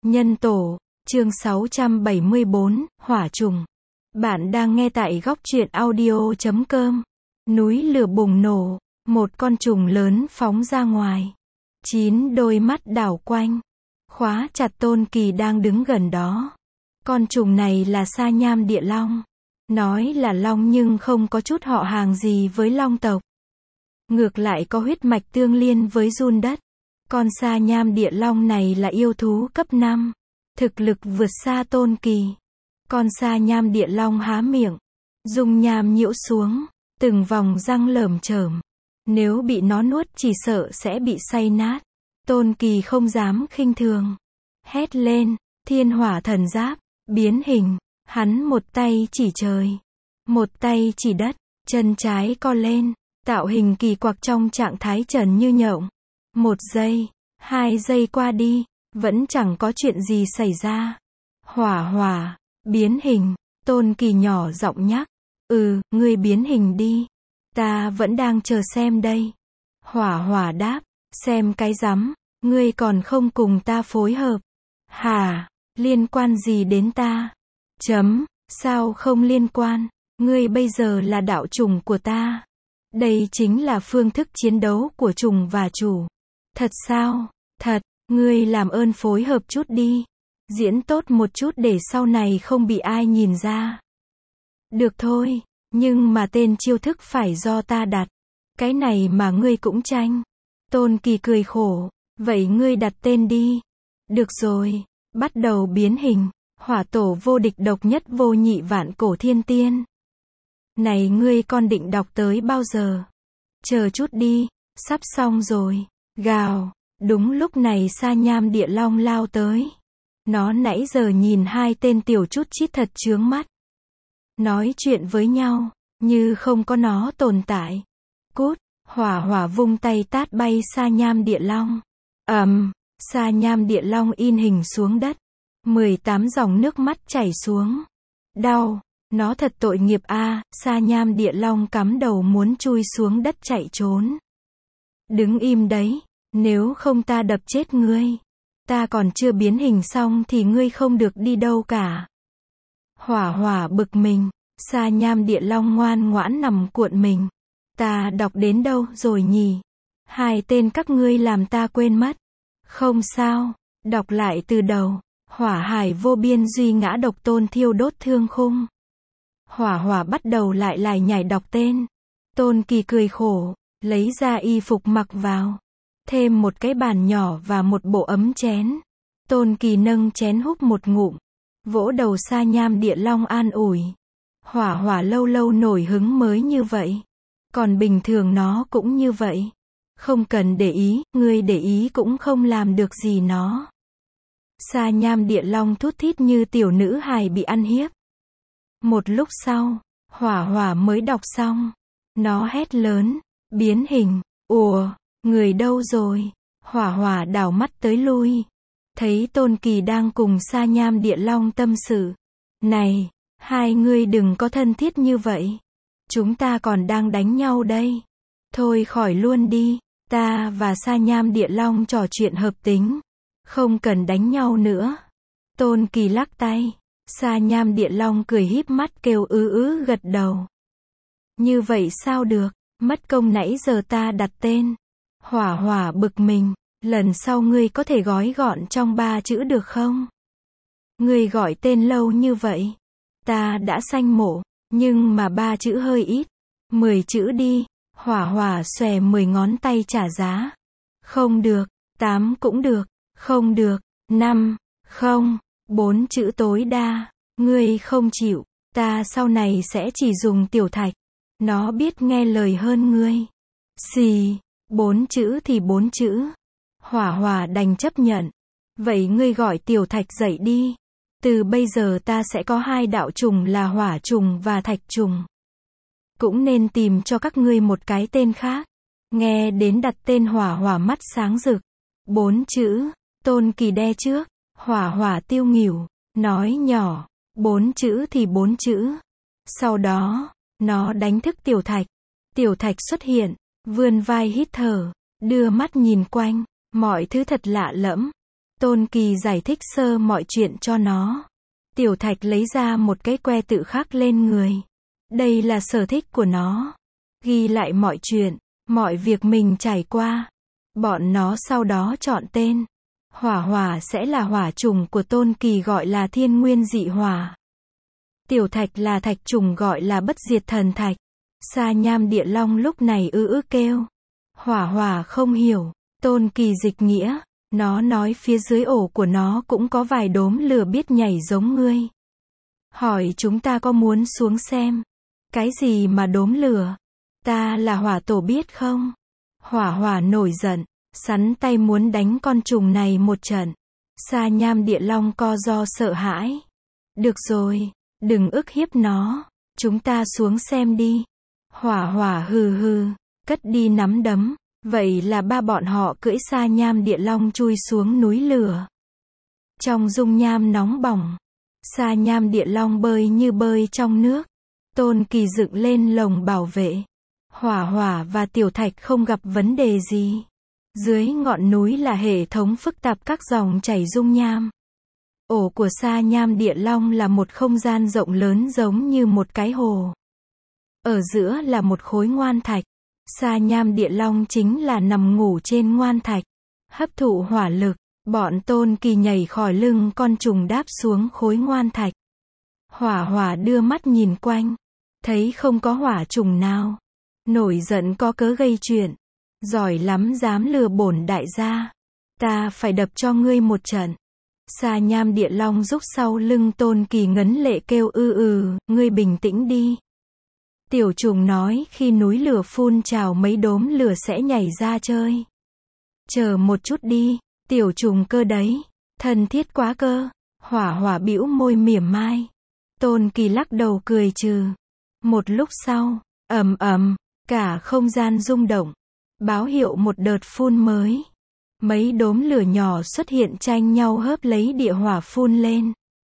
Nhân tổ, chương 674, Hỏa trùng. Bạn đang nghe tại góc truyện audio.com. Núi lửa bùng nổ, một con trùng lớn phóng ra ngoài. 9 đôi mắt đảo quanh, khóa chặt Tôn Kỳ đang đứng gần đó. Con trùng này là Sa Nham Địa Long. Nói là long nhưng không có chút họ hàng gì với long tộc. Ngược lại có huyết mạch tương liên với giun đất. Con Sa Nham Địa Long này là yêu thú cấp 5. Thực lực vượt xa Tôn Kỳ. Con Sa Nham Địa Long há miệng, dung nham nhiễu xuống, từng vòng răng lởm chởm. Nếu bị nó nuốt chỉ sợ sẽ bị xay nát. Tôn Kỳ không dám khinh thường. Hét lên, thiên hỏa thần giáp, biến hình. Hắn một tay chỉ trời, một tay chỉ đất, chân trái co lên, tạo hình kỳ quặc trong trạng thái trần như nhộng. 1 giây, 2 giây qua đi, vẫn chẳng có chuyện gì xảy ra. Hỏa hỏa, biến hình, Tôn Kỳ nhỏ giọng nhắc. Ngươi biến hình đi. Ta vẫn đang chờ xem đây. Hỏa hỏa đáp, xem cái rắm, ngươi còn không cùng ta phối hợp. Hả, liên quan gì đến ta? Sao không liên quan, ngươi bây giờ là đạo trùng của ta. Đây chính là phương thức chiến đấu của trùng và chủ. Thật sao? Thật, ngươi làm ơn phối hợp chút đi. Diễn tốt một chút để sau này không bị ai nhìn ra. Được thôi, nhưng mà tên chiêu thức phải do ta đặt. Cái này mà ngươi cũng tranh. Tôn Kỳ cười khổ, vậy ngươi đặt tên đi. Được rồi, bắt đầu biến hình. Hỏa tổ vô địch độc nhất vô nhị vạn cổ thiên tiên. Này ngươi con định đọc tới bao giờ? Chờ chút đi, sắp xong rồi. Gào, đúng lúc này Sa Nham Địa Long lao tới. Nó nãy giờ nhìn hai tên tiểu chút chít thật chướng mắt. Nói chuyện với nhau, như không có nó tồn tại. Cút, hỏa hỏa vung tay tát bay Sa Nham Địa Long. Sa Nham Địa Long in hình xuống đất. 18 dòng nước mắt chảy xuống. Đau, nó thật tội nghiệp a. Sa Nham Địa Long cắm đầu muốn chui xuống đất chạy trốn. Đứng im đấy, nếu không ta đập chết ngươi. Ta còn chưa biến hình xong thì ngươi không được đi đâu cả. Hỏa hỏa bực mình, Sa Nham Địa Long ngoan ngoãn nằm cuộn mình. Ta đọc đến đâu rồi nhỉ? Hai tên các ngươi làm ta quên mất. Không sao, đọc lại từ đầu. Hỏa hải vô biên duy ngã độc tôn thiêu đốt thương khung. Hỏa hỏa bắt đầu lại nhảy đọc tên. Tôn Kỳ cười khổ, lấy ra y phục mặc vào. Thêm một cái bàn nhỏ và một bộ ấm chén. Tôn Kỳ nâng chén húp một ngụm. Vỗ đầu Sa Nham Địa Long an ủi. Hỏa hỏa lâu lâu nổi hứng mới như vậy. Còn bình thường nó cũng như vậy. Không cần để ý, ngươi để ý cũng không làm được gì nó. Sa Nham Địa Long thút thít như tiểu nữ hài bị ăn hiếp. Một lúc sau, hỏa hỏa mới đọc xong. Nó hét lớn, biến hình. Ủa, người đâu rồi? Hỏa hỏa đảo mắt tới lui. Thấy Tôn Kỳ đang cùng Sa Nham Địa Long tâm sự. Này, hai ngươi đừng có thân thiết như vậy. Chúng ta còn đang đánh nhau đây. Thôi khỏi luôn đi, ta và Sa Nham Địa Long trò chuyện hợp tính. Không cần đánh nhau nữa. Tôn Kỳ lắc tay. Sa Nham Địa Long cười híp mắt kêu gật đầu. Như vậy sao được, mất công nãy giờ ta đặt tên. Hỏa hỏa bực mình, lần sau ngươi có thể gói gọn trong 3 chữ được không? Ngươi gọi tên lâu như vậy. Ta đã sanh mộ, nhưng mà 3 chữ hơi ít. 10 chữ đi. Hỏa hỏa xòe 10 ngón tay trả giá. Không được, 8 cũng được. Không được, 5, không, 4 chữ tối đa. Ngươi không chịu, ta sau này sẽ chỉ dùng tiểu thạch. Nó biết nghe lời hơn ngươi. Xì, 4 chữ thì 4 chữ. Hỏa hỏa đành chấp nhận. Vậy ngươi gọi tiểu thạch dậy đi. Từ bây giờ ta sẽ có 2 đạo trùng là hỏa trùng và thạch trùng. Cũng nên tìm cho các ngươi một cái tên khác. Nghe đến đặt tên hỏa hỏa mắt sáng rực. 4 chữ. Tôn Kỳ đe trước. Hỏa hỏa tiêu nghỉu, nói nhỏ. 4 chữ thì 4 chữ. Sau đó, nó đánh thức tiểu thạch. Tiểu thạch xuất hiện, vươn vai hít thở, đưa mắt nhìn quanh. Mọi thứ thật lạ lẫm. Tôn Kỳ giải thích sơ mọi chuyện cho nó. Tiểu Thạch lấy ra một cái que tự khắc lên người. Đây là sở thích của nó. Ghi lại mọi chuyện, mọi việc mình trải qua. Bọn nó sau đó chọn tên. Hỏa hỏa sẽ là hỏa trùng của Tôn Kỳ gọi là Thiên Nguyên Dị Hỏa. Tiểu Thạch là thạch trùng gọi là Bất Diệt Thần Thạch. Sa Nham Địa Long lúc này kêu. Hỏa hỏa không hiểu. Tôn Kỳ dịch nghĩa. Nó nói phía dưới ổ của nó cũng có vài đốm lửa biết nhảy giống ngươi. Hỏi chúng ta có muốn xuống xem. Cái gì mà đốm lửa? Ta là hỏa tổ biết không? Hỏa hỏa nổi giận, sắn tay muốn đánh con trùng này một trận. Sa Nham Địa Long co ro sợ hãi. Được rồi, đừng ức hiếp nó, chúng ta xuống xem đi. Hỏa hỏa hừ hừ, cất đi nắm đấm. Vậy là ba bọn họ cưỡi Sa Nham Địa Long chui xuống núi lửa. Trong dung nham nóng bỏng, Sa Nham Địa Long bơi như bơi trong nước. Tôn Kỳ dựng lên lồng bảo vệ. Hỏa hỏa và Tiểu Thạch không gặp vấn đề gì. Dưới ngọn núi là hệ thống phức tạp các dòng chảy dung nham. Ổ của Sa Nham Địa Long là một không gian rộng lớn giống như một cái hồ. Ở giữa là một khối ngoan thạch. Sa Nham Địa Long chính là nằm ngủ trên ngoan thạch. Hấp thụ hỏa lực, bọn Tôn Kỳ nhảy khỏi lưng con trùng đáp xuống khối ngoan thạch. Hỏa hỏa đưa mắt nhìn quanh. Thấy không có hỏa trùng nào. Nổi giận có cớ gây chuyện. Giỏi lắm dám lừa bổn đại gia. Ta phải đập cho ngươi một trận. Sa Nham Địa Long rúc sau lưng Tôn Kỳ ngấn lệ kêu ngươi bình tĩnh đi. Tiểu trùng nói khi núi lửa phun trào mấy đốm lửa sẽ nhảy ra chơi. Chờ một chút đi, tiểu trùng cơ đấy. Thân thiết quá cơ. Hỏa hỏa bĩu môi mỉa mai. Tôn Kỳ lắc đầu cười trừ. Một lúc sau, ầm ầm, cả không gian rung động. Báo hiệu một đợt phun mới. Mấy đốm lửa nhỏ xuất hiện tranh nhau hớp lấy địa hỏa phun lên.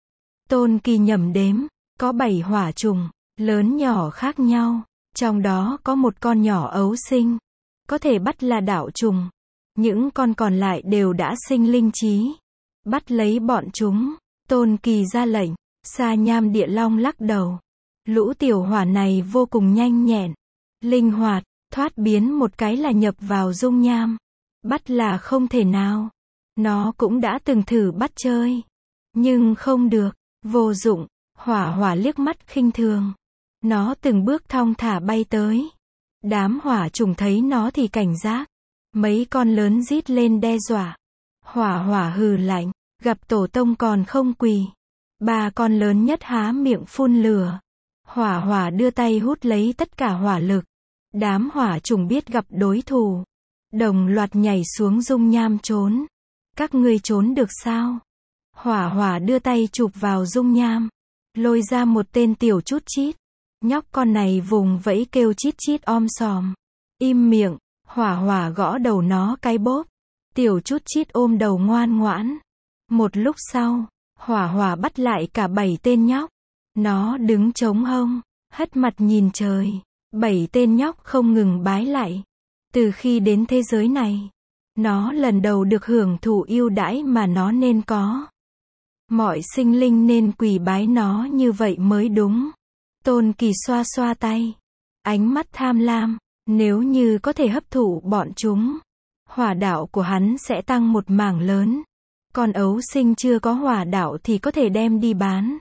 Tôn Kỳ nhẩm đếm, có 7 hỏa trùng, lớn nhỏ khác nhau. Trong đó có một con nhỏ ấu sinh. Có thể bắt là đạo trùng. Những con còn lại đều đã sinh linh trí. Bắt lấy bọn chúng. Tôn Kỳ ra lệnh. Sa Nham Địa Long lắc đầu. Lũ tiểu hỏa này vô cùng nhanh nhẹn. Linh hoạt, thoát biến một cái là nhập vào dung nham. Bắt là không thể nào. Nó cũng đã từng thử bắt chơi. Nhưng không được. Vô dụng. Hỏa hỏa liếc mắt khinh thường. Nó từng bước thong thả bay tới. Đám hỏa trùng thấy nó thì cảnh giác. Mấy con lớn rít lên đe dọa. Hỏa hỏa hừ lạnh. Gặp tổ tông còn không quỳ. 3 con lớn nhất há miệng phun lửa. Hỏa hỏa đưa tay hút lấy tất cả hỏa lực. Đám hỏa trùng biết gặp đối thủ. Đồng loạt nhảy xuống dung nham trốn. Các ngươi trốn được sao? Hỏa hỏa đưa tay chụp vào dung nham. Lôi ra một tên tiểu chút chít. Nhóc con này vùng vẫy kêu chít chít om sòm. Im miệng, hỏa hỏa gõ đầu nó cái bóp. Tiểu chút chít ôm đầu ngoan ngoãn. Một lúc sau, hỏa hỏa bắt lại cả 7 tên nhóc. Nó đứng chống hông, hất mặt nhìn trời. 7 tên nhóc không ngừng bái lạy. Từ khi đến thế giới này, nó lần đầu được hưởng thụ ưu đãi mà nó nên có. Mọi sinh linh nên quỳ bái nó như vậy mới đúng. Tôn Kỳ xoa xoa tay. Ánh mắt tham lam. Nếu như có thể hấp thụ bọn chúng, hỏa đạo của hắn sẽ tăng một mảng lớn. Còn ấu sinh chưa có hỏa đạo thì có thể đem đi bán.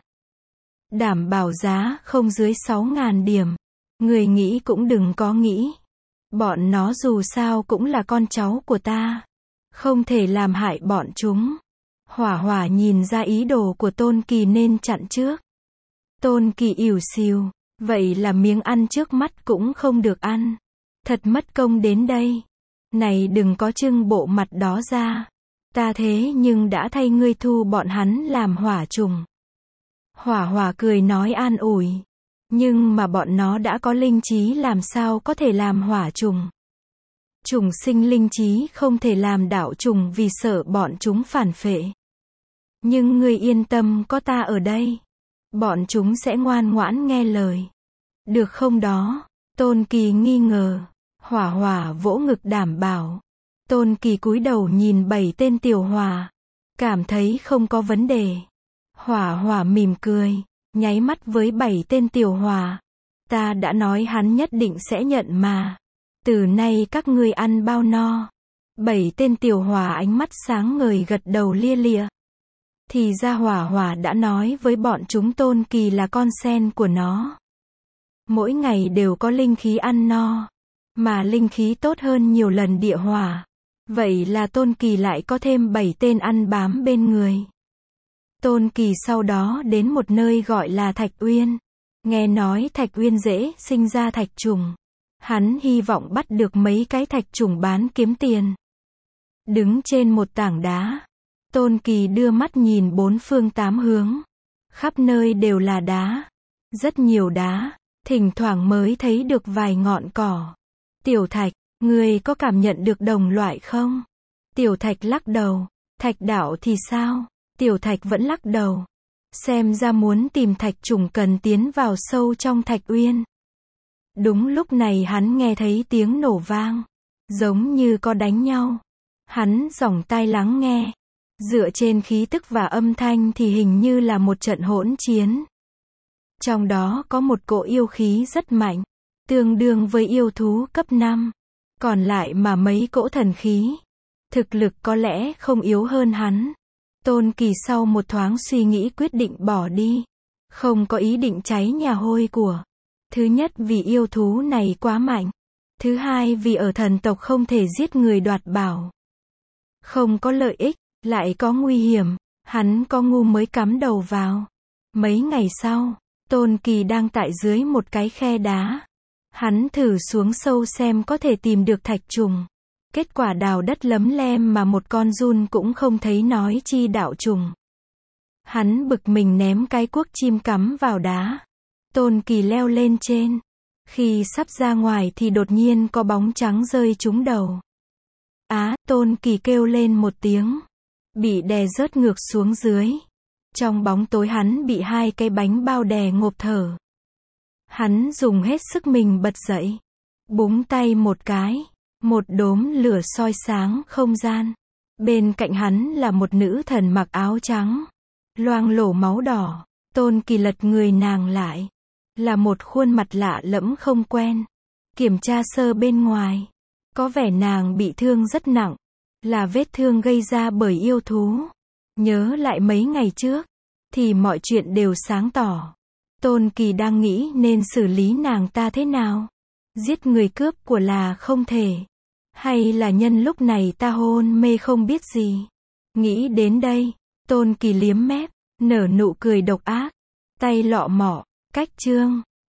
Đảm bảo giá không dưới 6.000 điểm. Người nghĩ cũng đừng có nghĩ. Bọn nó dù sao cũng là con cháu của ta. Không thể làm hại bọn chúng. Hỏa hỏa nhìn ra ý đồ của Tôn Kỳ nên chặn trước. Tôn Kỳ ỉu xìu. Vậy là miếng ăn trước mắt cũng không được ăn. Thật mất công đến đây. Này đừng có trưng bộ mặt đó ra. Ta thế nhưng đã thay ngươi thu bọn hắn làm hỏa trùng. Hỏa hỏa cười nói an ủi. Nhưng mà bọn nó đã có linh trí làm sao có thể làm hỏa trùng. Trùng sinh linh trí không thể làm đạo trùng vì sợ bọn chúng phản phệ. Nhưng ngươi yên tâm có ta ở đây. Bọn chúng sẽ ngoan ngoãn nghe lời. Được không đó? Tôn Kỳ nghi ngờ. Hỏa hỏa vỗ ngực đảm bảo. Tôn Kỳ cúi đầu nhìn 7 tên tiểu hỏa. Cảm thấy không có vấn đề. Hỏa Hỏa mỉm cười, nháy mắt với 7 tên tiểu hỏa. Ta đã nói hắn nhất định sẽ nhận mà. Từ nay các ngươi ăn bao no. 7 tên tiểu hỏa ánh mắt sáng ngời gật đầu lia lịa. Thì ra Hỏa Hỏa đã nói với bọn chúng Tôn Kỳ là con sen của nó. Mỗi ngày đều có linh khí ăn no. Mà linh khí tốt hơn nhiều lần địa hỏa. Vậy là Tôn Kỳ lại có thêm 7 tên ăn bám bên người. Tôn Kỳ sau đó đến một nơi gọi là Thạch Uyên. Nghe nói Thạch Uyên dễ sinh ra thạch trùng. Hắn hy vọng bắt được mấy cái thạch trùng bán kiếm tiền. Đứng trên một tảng đá, Tôn Kỳ đưa mắt nhìn bốn phương tám hướng. Khắp nơi đều là đá. Rất nhiều đá, thỉnh thoảng mới thấy được vài ngọn cỏ. Tiểu Thạch, ngươi có cảm nhận được đồng loại không? Tiểu Thạch lắc đầu. Thạch đạo thì sao? Tiểu Thạch vẫn lắc đầu. Xem ra muốn tìm thạch trùng cần tiến vào sâu trong Thạch Uyên. Đúng lúc này hắn nghe thấy tiếng nổ vang. Giống như có đánh nhau. Hắn dòng tai lắng nghe. Dựa trên khí tức và âm thanh thì hình như là một trận hỗn chiến. Trong đó có một cỗ yêu khí rất mạnh. Tương đương với yêu thú cấp 5. Còn lại mà mấy cỗ thần khí. Thực lực có lẽ không yếu hơn hắn. Tôn Kỳ sau một thoáng suy nghĩ quyết định bỏ đi. Không có ý định cháy nhà hôi của. Thứ nhất vì yêu thú này quá mạnh. Thứ hai vì ở thần tộc không thể giết người đoạt bảo. Không có lợi ích, lại có nguy hiểm. Hắn có ngu mới cắm đầu vào. Mấy ngày sau, Tôn Kỳ đang tại dưới một cái khe đá. Hắn thử xuống sâu xem có thể tìm được thạch trùng. Kết quả đào đất lấm lem mà một con giun cũng không thấy nói chi đạo trùng. Hắn bực mình ném cái cuốc chim cắm vào đá. Tôn Kỳ leo lên trên. Khi sắp ra ngoài thì đột nhiên có bóng trắng rơi trúng đầu. Tôn Kỳ kêu lên một tiếng. Bị đè rớt ngược xuống dưới. Trong bóng tối hắn bị hai cái bánh bao đè ngộp thở. Hắn dùng hết sức mình bật dậy. Búng tay một cái. Một đốm lửa soi sáng không gian. Bên cạnh hắn là một nữ thần mặc áo trắng. Loang lổ máu đỏ. Tôn Kỳ lật người nàng lại. Là một khuôn mặt lạ lẫm không quen. Kiểm tra sơ bên ngoài. Có vẻ nàng bị thương rất nặng. Là vết thương gây ra bởi yêu thú. Nhớ lại mấy ngày trước. Thì mọi chuyện đều sáng tỏ. Tôn Kỳ đang nghĩ nên xử lý nàng ta thế nào. Giết người cướp của là không thể. Hay là nhân lúc này ta hôn mê không biết gì. Nghĩ đến đây, Tôn Kỳ liếm mép, nở nụ cười độc ác. Tay lọ mọ, cách chương.